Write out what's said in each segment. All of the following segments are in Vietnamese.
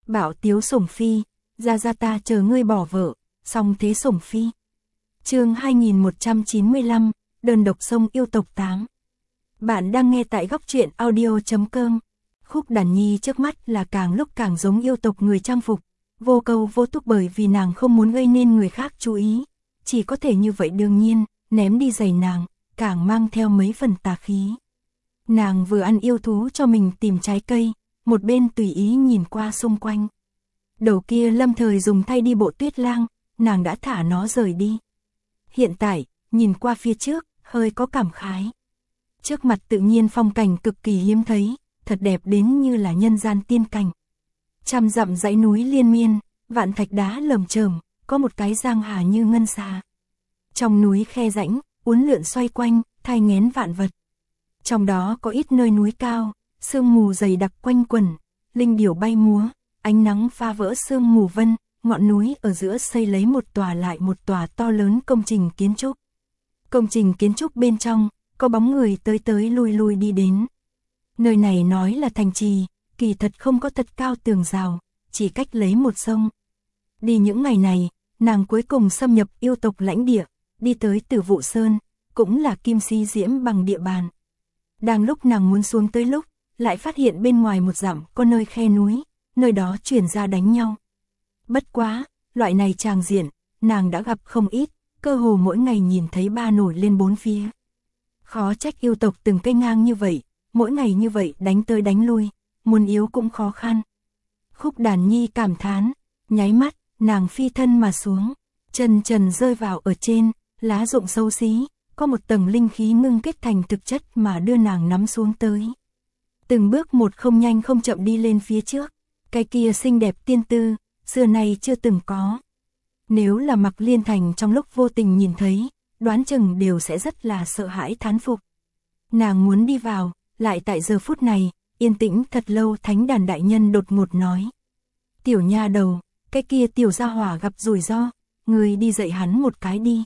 Bảo tiếu sủng phi, ra ta chờ ngươi bỏ vợ, song thế sủng phi. Chương 2195, đơn độc sông yêu tộc 8. Bạn đang nghe tại góc truyện audio.com. Khúc Đàn Nhi trước mắt là càng lúc càng giống yêu tộc người trang phục, vô câu vô thúc bởi vì nàng không muốn gây nên người khác chú ý, chỉ có thể như vậy đương nhiên, ném đi giày nàng, càng mang theo mấy phần tà khí. Nàng vừa ăn yêu thú cho mình tìm trái cây, một bên tùy ý nhìn qua xung quanh. Đầu kia lâm thời dùng thay đi bộ tuyết lang, nàng đã thả nó rời đi. Hiện tại, nhìn qua phía trước, hơi có cảm khái. Trước mặt tự nhiên phong cảnh cực kỳ hiếm thấy, thật đẹp đến như là nhân gian tiên cảnh. Trăm dặm dãy núi liên miên, vạn thạch đá lởm chởm, có một cái giang hà như ngân xa. Trong núi khe rãnh, uốn lượn xoay quanh, thai nghén vạn vật. Trong đó có ít nơi núi cao, sương mù dày đặc quanh quẩn, linh điểu bay múa, ánh nắng pha vỡ sương mù vân, ngọn núi ở giữa xây lấy một tòa lại một tòa to lớn công trình kiến trúc. Công trình kiến trúc bên trong, có bóng người tới tới lui lui đi đến. Nơi này nói là thành trì, kỳ thật không có thật cao tường rào, chỉ cách lấy một sông. Đi những ngày này, nàng cuối cùng xâm nhập yêu tộc lãnh địa, đi tới Tử Vụ Sơn, cũng là Kim Si Diễm bằng địa bàn. Đang lúc nàng muốn xuống tới lúc, lại phát hiện bên ngoài một dặm có nơi khe núi, nơi đó chuyển ra đánh nhau. Bất quá, loại này tràng diện, nàng đã gặp không ít, cơ hồ mỗi ngày nhìn thấy ba nổi lên bốn phía. Khó trách yêu tộc từng cây ngang như vậy, mỗi ngày như vậy đánh tới đánh lui, muốn yếu cũng khó khăn. Khúc Đàn Nhi cảm thán, nháy mắt, nàng phi thân mà xuống, chân trần rơi vào ở trên, lá rụng xấu xí, có một tầng linh khí ngưng kết thành thực chất mà đưa nàng nắm xuống tới. Từng bước một không nhanh không chậm đi lên phía trước, cái kia xinh đẹp tiên tư, xưa nay chưa từng có. Nếu là Mặc Liên Thành trong lúc vô tình nhìn thấy, đoán chừng đều sẽ rất là sợ hãi thán phục. Nàng muốn đi vào, lại tại giờ phút này, yên tĩnh thật lâu Thánh Đàn đại nhân đột ngột nói. Tiểu nha đầu, cái kia tiểu gia hỏa gặp rủi ro, người đi dạy hắn một cái đi.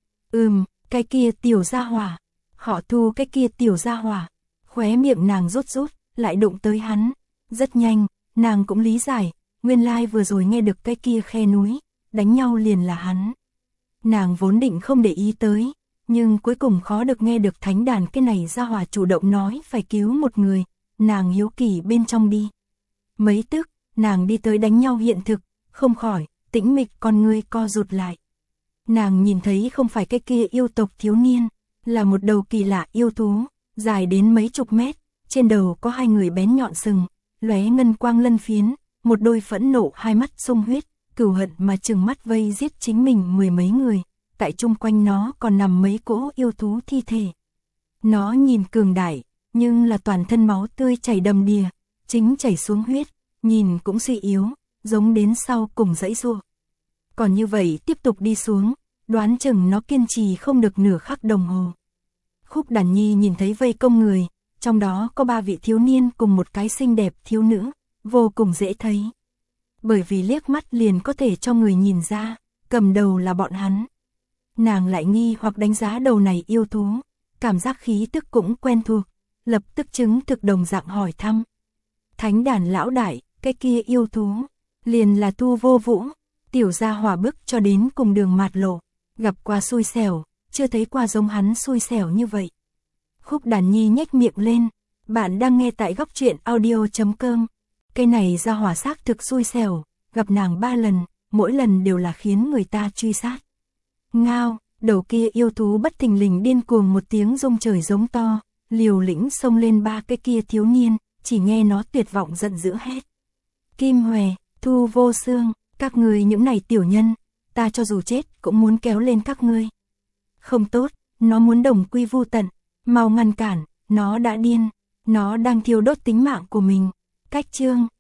Cái kia tiểu gia hỏa, họ Thu cái kia tiểu gia hỏa, khóe miệng nàng rút rút, lại đụng tới hắn. Rất nhanh, nàng cũng lý giải, nguyên lai vừa rồi nghe được cái kia khe núi, đánh nhau liền là hắn. Nàng vốn định không để ý tới, nhưng cuối cùng khó được nghe được Thánh Đàn cái này gia hỏa chủ động nói phải cứu một người, nàng hiếu kỳ bên trong đi. Mấy tức, nàng đi tới đánh nhau hiện thực, không khỏi, tĩnh mịch con ngươi co rụt lại. Nàng nhìn thấy không phải cái kia yêu tộc thiếu niên, là một đầu kỳ lạ yêu thú, dài đến mấy chục mét, trên đầu có hai người bén nhọn sừng, lóe ngân quang lân phiến, một đôi phẫn nộ hai mắt sung huyết, cừu hận mà trừng mắt vây giết chính mình mười mấy người, tại chung quanh nó còn nằm mấy cỗ yêu thú thi thể. Nó nhìn cường đại, nhưng là toàn thân máu tươi chảy đầm đìa, chính chảy xuống huyết, nhìn cũng suy yếu, giống đến sau cùng dãy giụa. Còn như vậy tiếp tục đi xuống, đoán chừng nó kiên trì không được nửa khắc đồng hồ. Khúc Đàn Nhi nhìn thấy vây công người, trong đó có 3 vị thiếu niên cùng một cái xinh đẹp thiếu nữ, vô cùng dễ thấy. Bởi vì liếc mắt liền có thể cho người nhìn ra, cầm đầu là bọn hắn. Nàng lại nghi hoặc đánh giá đầu này yêu thú, cảm giác khí tức cũng quen thuộc, lập tức chứng thực đồng dạng hỏi thăm. Thánh Đàn lão đại, cái kia yêu thú, liền là Thu Vô Vũ, tiểu gia hỏa bước cho đến cùng đường mạt lộ, gặp qua xui xẻo, chưa thấy qua giống hắn xui xẻo như vậy. Khúc Đàn Nhi nhếch miệng lên, bạn đang nghe tại góc truyện audio.com. Cây này gia hỏa xác thực xui xẻo, gặp nàng 3 lần, mỗi lần đều là khiến người ta truy sát. Ngao, đầu kia yêu thú bất thình lình điên cuồng một tiếng rung trời giống to, liều lĩnh xông lên 3 cái kia thiếu niên, chỉ nghe nó tuyệt vọng giận dữ hét. Kim Hòe, Thu Vô Xương, các ngươi những này tiểu nhân, ta cho dù chết cũng muốn kéo lên các ngươi. Không tốt, nó muốn đồng quy vu tận, mau ngăn cản, nó đã điên, nó đang thiêu đốt tính mạng của mình. Cách chương